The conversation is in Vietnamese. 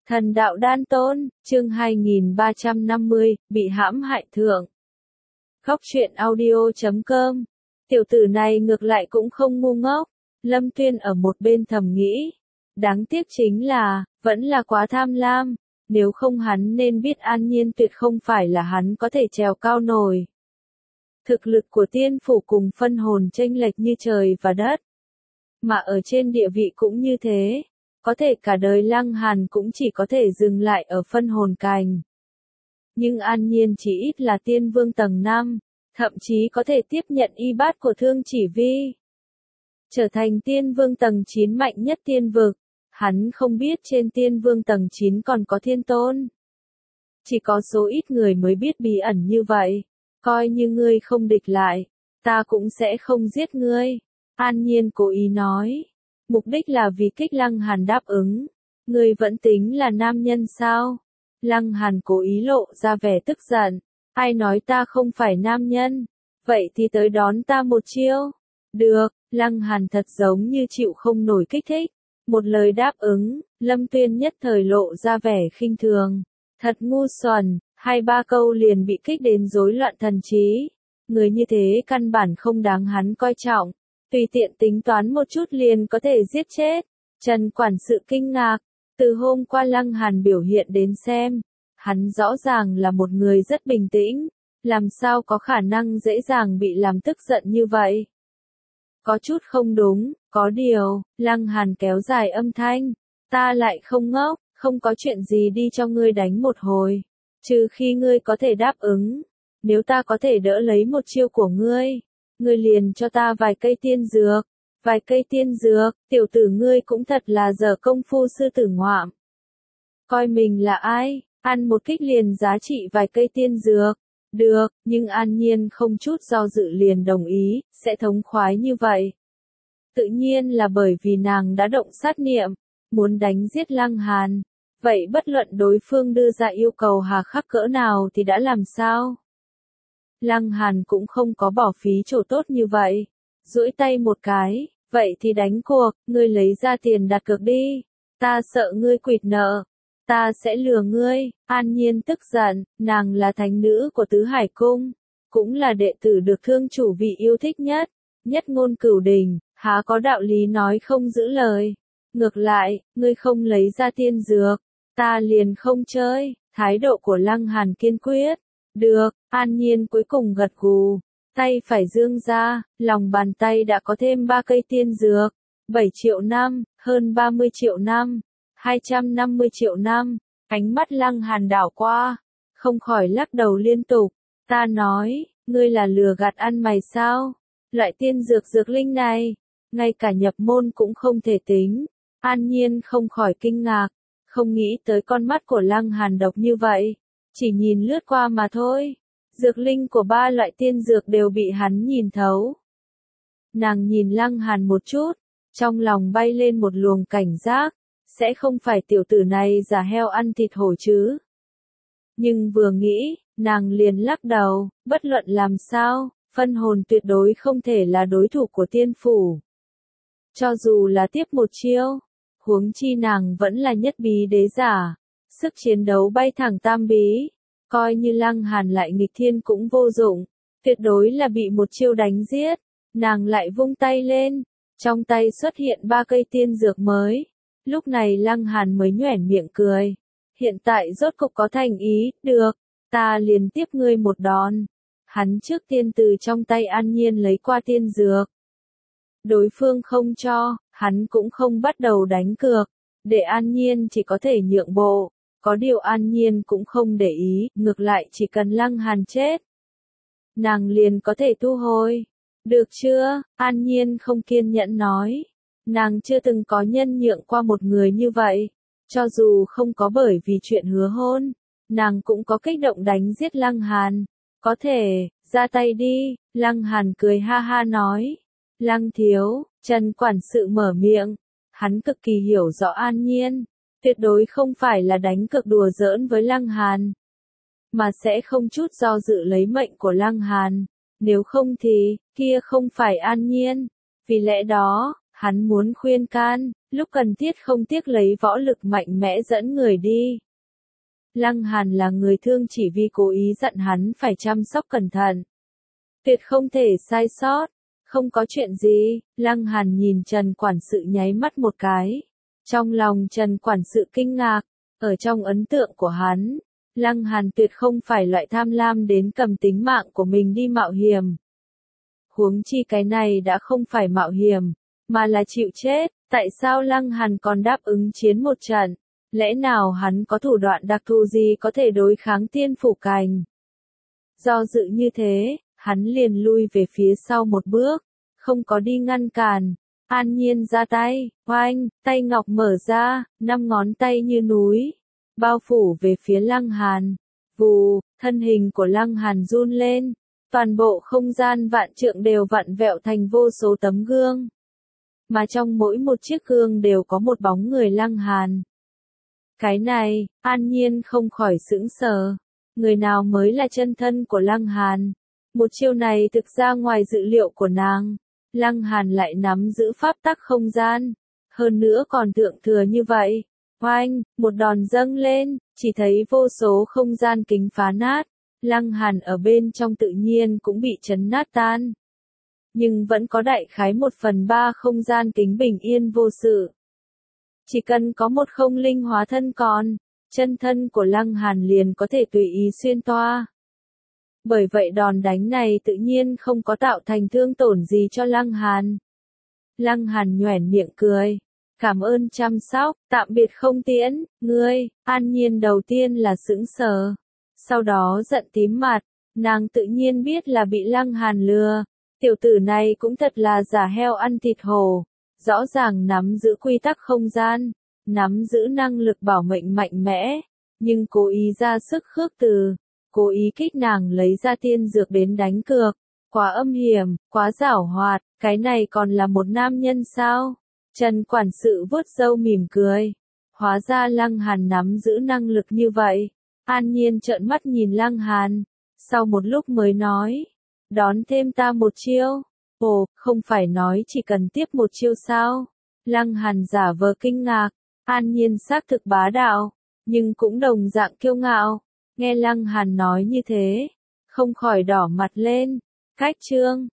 Thần đạo đan tôn, chương 2350, bị hãm hại thượng. Góc truyện audio.com. Tiểu tử này ngược lại cũng không ngu ngốc. Lâm Tuyên ở một bên thầm nghĩ. Đáng tiếc chính là, vẫn là quá tham lam. Nếu không hắn nên biết An Nhiên tuyệt không phải là hắn có thể trèo cao nổi. Thực lực của tiên phủ cùng phân hồn chênh lệch như trời và đất. Mà ở trên địa vị cũng như thế. Có thể cả đời Lăng Hàn cũng chỉ có thể dừng lại ở phân hồn cành. Nhưng An Nhiên chỉ ít là tiên vương tầng 5, thậm chí có thể tiếp nhận y bát của Thương Chỉ Vi. Trở thành tiên vương tầng 9 mạnh nhất tiên vực, hắn không biết trên tiên vương tầng 9 còn có thiên tôn. Chỉ có số ít người mới biết bí ẩn như vậy, coi như ngươi không địch lại, ta cũng sẽ không giết ngươi. An Nhiên cố ý nói. Mục đích là vì kích Lăng Hàn đáp ứng. Ngươi vẫn tính là nam nhân sao? Lăng Hàn cố ý lộ ra vẻ tức giận. Ai nói ta không phải nam nhân? Vậy thì tới đón ta một chiêu. Được, Lăng Hàn thật giống như chịu không nổi kích thích. Một lời đáp ứng, Lâm Tuyên nhất thời lộ ra vẻ khinh thường. Thật ngu xuẩn, 2-3 câu liền bị kích đến rối loạn thần trí. Người như thế căn bản không đáng hắn coi trọng. Tùy tiện tính toán một chút liền có thể giết chết. Trần quản sự kinh ngạc. Từ hôm qua Lăng Hàn biểu hiện đến xem. Hắn rõ ràng là một người rất bình tĩnh. Làm sao có khả năng dễ dàng bị làm tức giận như vậy? Có chút không đúng, có điều, Lăng Hàn kéo dài âm thanh. Ta lại không ngốc, không có chuyện gì đi cho ngươi đánh một hồi. Trừ khi ngươi có thể đáp ứng. Nếu ta có thể đỡ lấy một chiêu của ngươi. Ngươi liền cho ta vài cây tiên dược. Vài cây tiên dược, tiểu tử ngươi cũng thật là dở công phu sư tử ngoạm. Coi mình là ai, ăn một kích liền giá trị vài cây tiên dược. Được, nhưng An Nhiên không chút do dự liền đồng ý, sẽ thống khoái như vậy. Tự nhiên là bởi vì nàng đã động sát niệm, muốn đánh giết Lăng Hàn. Vậy bất luận đối phương đưa ra yêu cầu hà khắc cỡ nào thì đã làm sao? Lăng Hàn cũng không có bỏ phí chỗ tốt như vậy. Duỗi tay một cái, vậy thì đánh cuộc, ngươi lấy ra tiền đặt cược đi. Ta sợ ngươi quỵt nợ. Ta sẽ lừa ngươi. An Nhiên tức giận, nàng là thánh nữ của Tứ Hải Cung. Cũng là đệ tử được thương chủ vị yêu thích nhất. Nhất ngôn cửu đình, há có đạo lý nói không giữ lời. Ngược lại, ngươi không lấy ra tiên dược. Ta liền không chơi. Thái độ của Lăng Hàn kiên quyết. Được, An Nhiên cuối cùng gật gù, tay phải dương ra, lòng bàn tay đã có thêm 3 cây tiên dược, 7 triệu năm, hơn 30 triệu năm, 250 triệu năm, ánh mắt Lăng Hàn đảo qua, không khỏi lắc đầu liên tục, ta nói, ngươi là lừa gạt ăn mày sao, loại tiên dược linh này, ngay cả nhập môn cũng không thể tính, An Nhiên không khỏi kinh ngạc, không nghĩ tới con mắt của Lăng Hàn độc như vậy. Chỉ nhìn lướt qua mà thôi. Dược linh của 3 loại tiên dược đều bị hắn nhìn thấu. Nàng nhìn Lăng Hàn một chút, trong lòng bay lên một luồng cảnh giác, sẽ không phải tiểu tử này giả heo ăn thịt hổ chứ. Nhưng vừa nghĩ, nàng liền lắc đầu, bất luận làm sao, phân hồn tuyệt đối không thể là đối thủ của tiên phủ. Cho dù là tiếp một chiêu, huống chi nàng vẫn là nhất bí đế giả. Sức chiến đấu bay thẳng tam bí, coi như Lăng Hàn lại nghịch thiên cũng vô dụng, tuyệt đối là bị một chiêu đánh giết. Nàng lại vung tay lên, trong tay xuất hiện 3 cây tiên dược mới. Lúc này Lăng Hàn mới nhoẻn miệng cười. Hiện tại rốt cục có thành ý, được, ta liền tiếp ngươi một đòn. Hắn trước tiên từ trong tay An Nhiên lấy qua tiên dược. Đối phương không cho, hắn cũng không bắt đầu đánh cược, để An Nhiên chỉ có thể nhượng bộ. Có điều An Nhiên cũng không để ý, ngược lại chỉ cần Lăng Hàn chết. Nàng liền có thể thu hồi. Được chưa? An Nhiên không kiên nhẫn nói. Nàng chưa từng có nhân nhượng qua một người như vậy. Cho dù không có bởi vì chuyện hứa hôn, nàng cũng có kích động đánh giết Lăng Hàn. Có thể, ra tay đi, Lăng Hàn cười ha ha nói. Lăng thiếu, Trần quản sự mở miệng. Hắn cực kỳ hiểu rõ An Nhiên. Tuyệt đối không phải là đánh cược đùa giỡn với Lăng Hàn, mà sẽ không chút do dự lấy mệnh của Lăng Hàn. Nếu không thì, kia không phải An Nhiên. Vì lẽ đó, Hắn muốn khuyên can, lúc cần thiết không tiếc lấy võ lực mạnh mẽ dẫn người đi. Lăng Hàn là người thương chỉ vì cố ý dặn hắn phải chăm sóc cẩn thận. Tuyệt không thể sai sót. Không có chuyện gì, Lăng Hàn nhìn Trần quản sự nháy mắt một cái. Trong lòng Trần quản sự kinh ngạc, ở trong ấn tượng của hắn, Lăng Hàn tuyệt không phải loại tham lam đến cầm tính mạng của mình đi mạo hiểm. Huống chi cái này đã không phải mạo hiểm, mà là chịu chết, tại sao Lăng Hàn còn đáp ứng chiến một trận? Lẽ nào hắn có thủ đoạn đặc thù gì có thể đối kháng tiên phủ cành? Do dự như thế, hắn liền lui về phía sau một bước, không có đi ngăn cản. An Nhiên ra tay, oanh, tay ngọc mở ra, 5 ngón tay như núi, bao phủ về phía Lăng Hàn. Vù, thân hình của Lăng Hàn run lên, toàn bộ không gian vạn trượng đều vặn vẹo thành vô số tấm gương. Mà trong mỗi một chiếc gương đều có một bóng người Lăng Hàn. Cái này, An Nhiên không khỏi sững sờ. Người nào mới là chân thân của Lăng Hàn? Một chiêu này thực ra ngoài dự liệu của nàng. Lăng Hàn lại nắm giữ pháp tắc không gian. Hơn nữa còn thượng thừa như vậy. Oanh, một đòn dâng lên, chỉ thấy vô số không gian kính phá nát. Lăng Hàn ở bên trong tự nhiên cũng bị chấn nát tan. Nhưng vẫn có đại khái 1/3 không gian kính bình yên vô sự. Chỉ cần có một không linh hóa thân còn, chân thân của Lăng Hàn liền có thể tùy ý xuyên toa. Bởi vậy đòn đánh này tự nhiên không có tạo thành thương tổn gì cho Lăng Hàn. Lăng Hàn nhoẻn miệng cười. Cảm ơn chăm sóc, tạm biệt không tiễn, ngươi. An Nhiên đầu tiên là sững sờ. Sau đó giận tím mặt, nàng tự nhiên biết là bị Lăng Hàn lừa. Tiểu tử này cũng thật là giả heo ăn thịt hổ. Rõ ràng nắm giữ quy tắc không gian, nắm giữ năng lực bảo mệnh mạnh mẽ, nhưng cố ý ra sức khước từ, cố ý kích nàng lấy ra tiên dược đến đánh cược. Quá âm hiểm, quá giảo hoạt, cái này còn là một nam nhân sao? Trần quản sự vuốt râu mỉm cười. Hóa ra Lăng Hàn nắm giữ năng lực như vậy. An Nhiên trợn mắt nhìn Lăng Hàn, sau một lúc mới nói, đón thêm ta một chiêu. Ồ, không phải nói chỉ cần tiếp một chiêu sao? Lăng Hàn giả vờ kinh ngạc. An Nhiên xác thực bá đạo, nhưng cũng đồng dạng kiêu ngạo. Nghe Lăng Hàn nói như thế, không khỏi đỏ mặt lên. Cách chương